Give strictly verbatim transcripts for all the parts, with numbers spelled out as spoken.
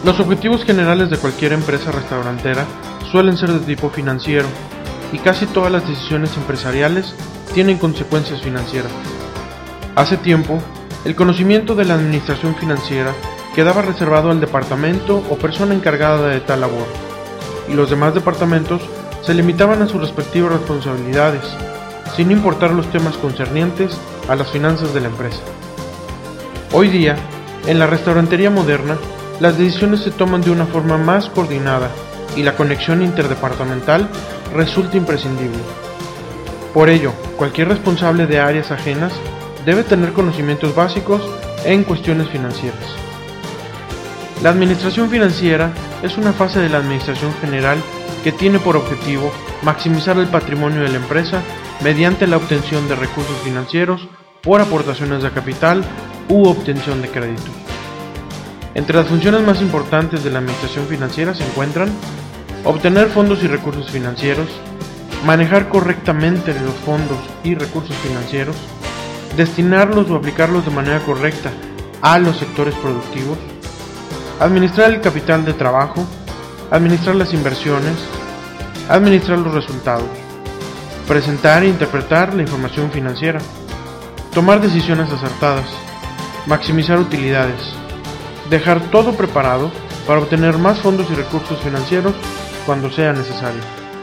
Los objetivos generales de cualquier empresa restaurantera suelen ser de tipo financiero, y casi todas las decisiones empresariales tienen consecuencias financieras. Hace tiempo, el conocimiento de la administración financiera quedaba reservado al departamento o persona encargada de tal labor, y los demás departamentos se limitaban a sus respectivas responsabilidades, sin importar los temas concernientes a las finanzas de la empresa. Hoy día, en la restaurantería moderna, las decisiones se toman de una forma más coordinada y la conexión interdepartamental resulta imprescindible. Por ello, cualquier responsable de áreas ajenas debe tener conocimientos básicos en cuestiones financieras. La administración financiera es una fase de la administración general que tiene por objetivo maximizar el patrimonio de la empresa mediante la obtención de recursos financieros por aportaciones de capital u obtención de créditos. Entre las funciones más importantes de la administración financiera se encuentran obtener fondos y recursos financieros, manejar correctamente los fondos y recursos financieros, destinarlos o aplicarlos de manera correcta a los sectores productivos, administrar el capital de trabajo, administrar las inversiones, administrar los resultados, presentar e interpretar la información financiera, tomar decisiones acertadas, maximizar utilidades, dejar todo preparado para obtener más fondos y recursos financieros cuando sea necesario.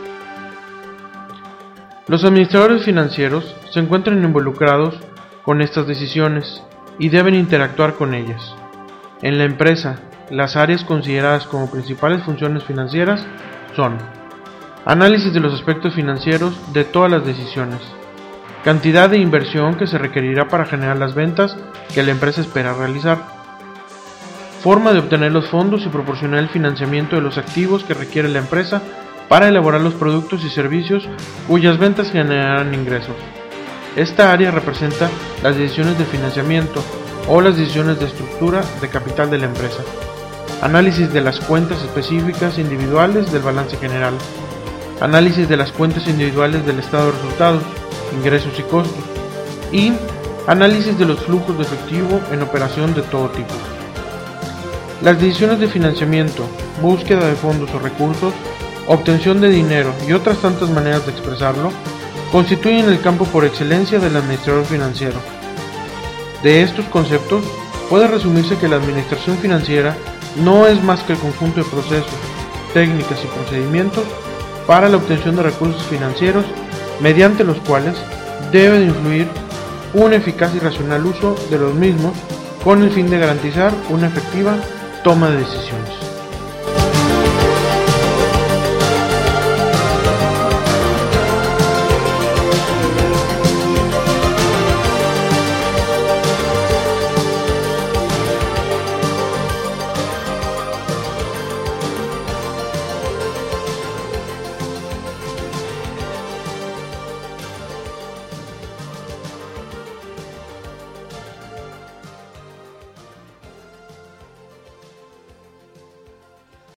Los administradores financieros se encuentran involucrados con estas decisiones y deben interactuar con ellas. En la empresa, las áreas consideradas como principales funciones financieras son análisis de los aspectos financieros de todas las decisiones, cantidad de inversión que se requerirá para generar las ventas que la empresa espera realizar, forma de obtener los fondos y proporcionar el financiamiento de los activos que requiere la empresa para elaborar los productos y servicios cuyas ventas generarán ingresos. Esta área representa las decisiones de financiamiento o las decisiones de estructura de capital de la empresa, análisis de las cuentas específicas individuales del balance general, análisis de las cuentas individuales del estado de resultados, ingresos y costos, y análisis de los flujos de efectivo en operación de todo tipo. Las decisiones de financiamiento, búsqueda de fondos o recursos, obtención de dinero y otras tantas maneras de expresarlo, constituyen el campo por excelencia del administrador financiero. De estos conceptos, puede resumirse que la administración financiera no es más que el conjunto de procesos, técnicas y procedimientos para la obtención de recursos financieros mediante los cuales debe de influir un eficaz y racional uso de los mismos con el fin de garantizar una efectiva toma de decisiones.